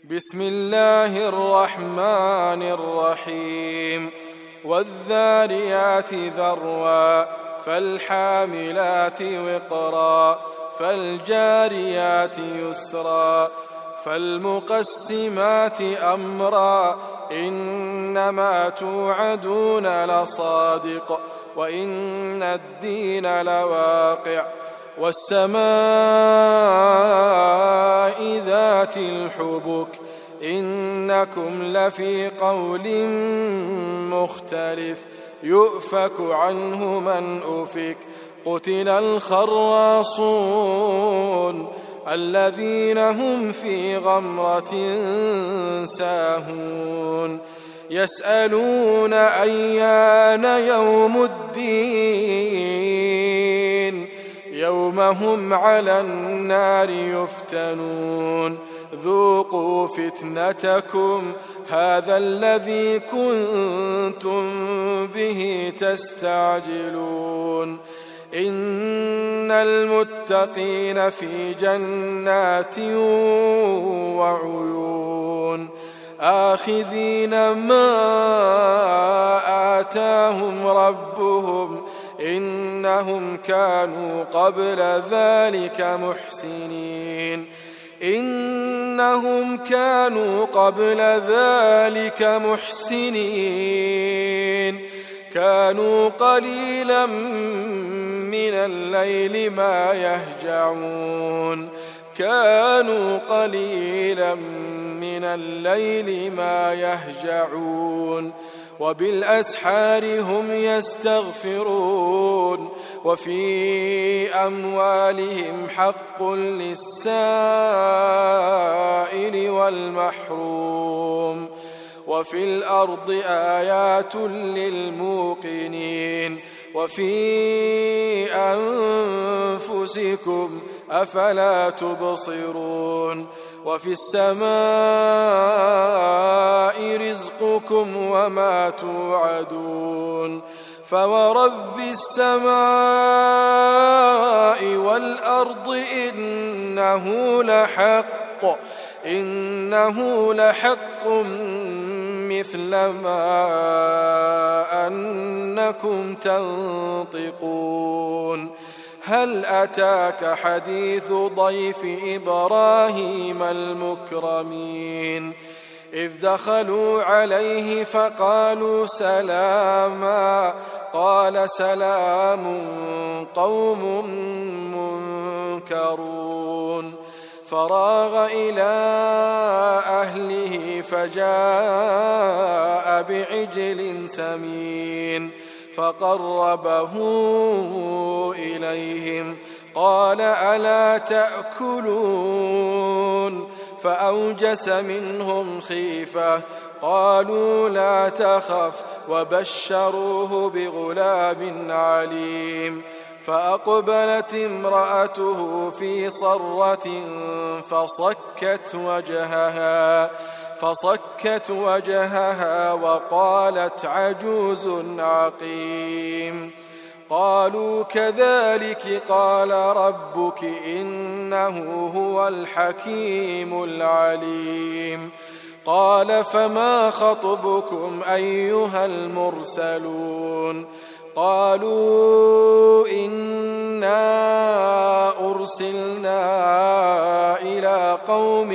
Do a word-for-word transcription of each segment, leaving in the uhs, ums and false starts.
بسم الله الرحمن الرحيم والذاريات ذروا فالحاملات وقرا فالجاريات يسرا فالمقسمات أمرا إنما توعدون لصادق وإن الدين لواقع والسماء ذات الحبك إنكم لفي قول مختلف يؤفك عنه من أفك قتل الخراصون الذين هم في غمرة ساهون يسألون أيان يوم الدين يوم هم على النار يفتنون ذوقوا فتنتكم هذا الذي كنتم به تستعجلون إن المتقين في جنات وعيون آخذين ما آتاهم ربهم إنهم كانوا قبل ذلك محسنين إنهم كانوا قبل ذلك محسنين كانوا قليلا من الليل ما يهجعون كانوا قليلا من الليل ما يهجعون وبالأسحار هم يستغفرون وفي أموالهم حق للسائل والمحروم وفي الأرض آيات للموقنين وفي أنفسكم أفلا تبصرون وفي السماء رزقكم وما توعدون فورب السماء والأرض إنه لحق إنه لحق مثل ما أنكم تنطقون هل أتاك حديث ضيف إبراهيم المكرمين إذ دخلوا عليه فقالوا سلاما قال سلام قوم منكرون فراغ إلى أهله فجاء بعجل سمين فقربه إليهم قال ألا تأكلون فأوجس منهم خيفة قالوا لا تخف وبشروه بغلام عليم فأقبلت امرأته في صرة فصكت وجهها فصكت وجهها وقالت عجوز عقيم قالوا كذلك قال ربك إنه هو الحكيم العليم قال فما خطبكم أيها المرسلون قالوا إنا أرسلنا إلى قوم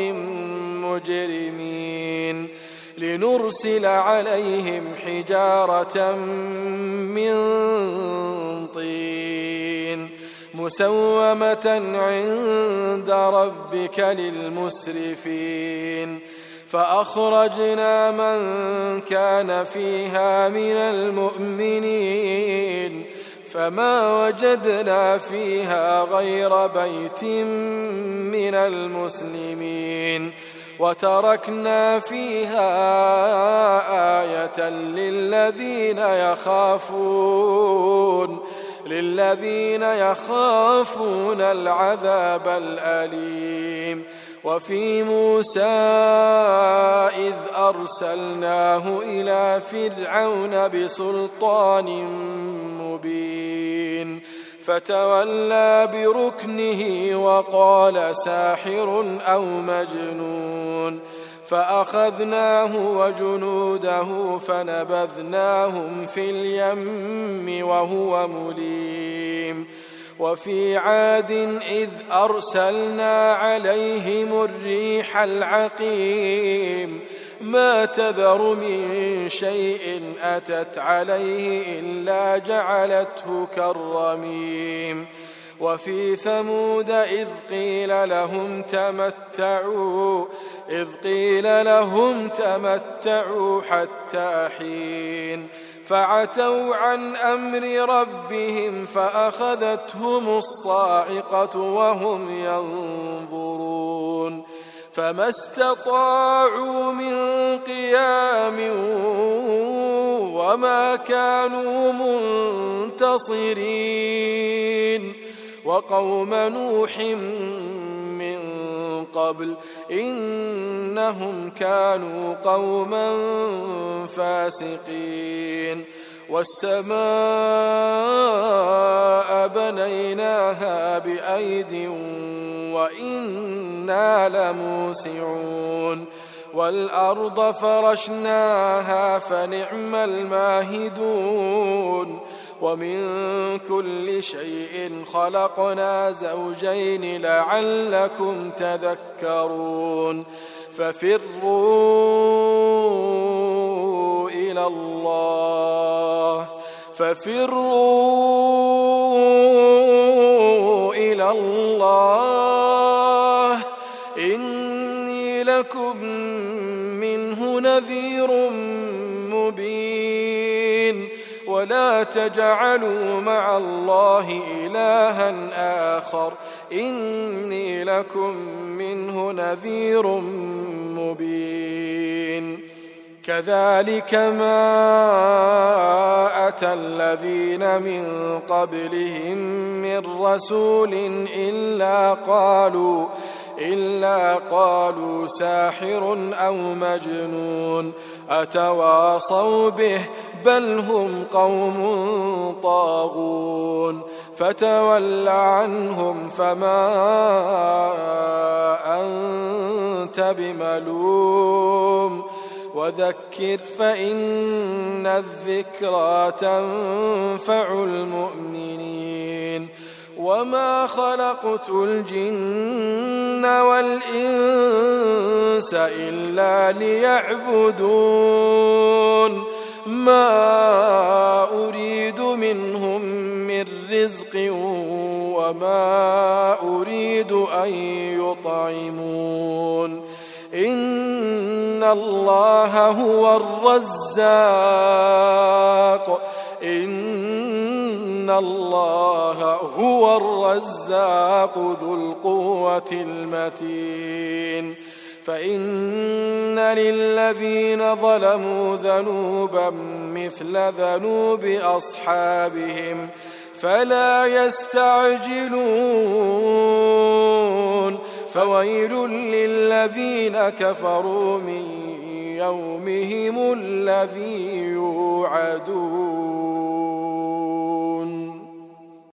مجرمين لنرسل عليهم حجارة من طين مسومة عند ربك للمسرفين فأخرجنا من كان فيها من المؤمنين فما وجدنا فيها غير بيت من المسلمين وتركنا فيها آية للذين يخافون للذين يخافون العذاب الأليم وفي موسى إذ أرسلناه إلى فرعون بسلطان مبين فتولى بركنه وقال ساحر أو مجنون فأخذناه وجنوده فنبذناهم في اليم وهو مليم وفي عاد إذ أرسلنا عليهم الريح العقيم ما تذر من شيء أتت عليه إلا جعلته كالرميم وفي ثمود إذ قيل لهم تمتعوا إذ قيل لهم تمتعوا حتى حين فعتوا عن أمر ربهم فأخذتهم الصاعقة وهم ينظرون فما استطاعوا من قيام وما كانوا منتصرين وقوم نوح من قبل إنهم كانوا قوما فاسقين والسماء بنيناها بأيد وإنا لموسعون والأرض فرشناها فنعم الماهدون ومن كل شيء خلقنا زوجين لعلكم تذكرون ففروا إلى الله ففروا إلى الله إني لكم منه نذير مبين ولا تجعلوا مع الله إلها آخر إني لكم منه نذير مبين كذلك ما أتى الذين من قبلهم من رسول إلا قالوا إلا قالوا ساحر أو مجنون أتواصوا به بل هم قوم طاغون فتول عنهم فما أنت بملوم وذكر فإن الذكرى تنفع المؤمنين وما خلقت الجن والإنس إلا ليعبدون ما أريد منهم من رزق وما أريد أن يطعمون إن الله هو الرزاق إن الله هو الرزاق ذو القوة المتين فإن للذين ظلموا ذنوبا مثل ذنوب أصحابهم فلا يستعجلون فويل للذين كفروا من يومهم الذي يوعدون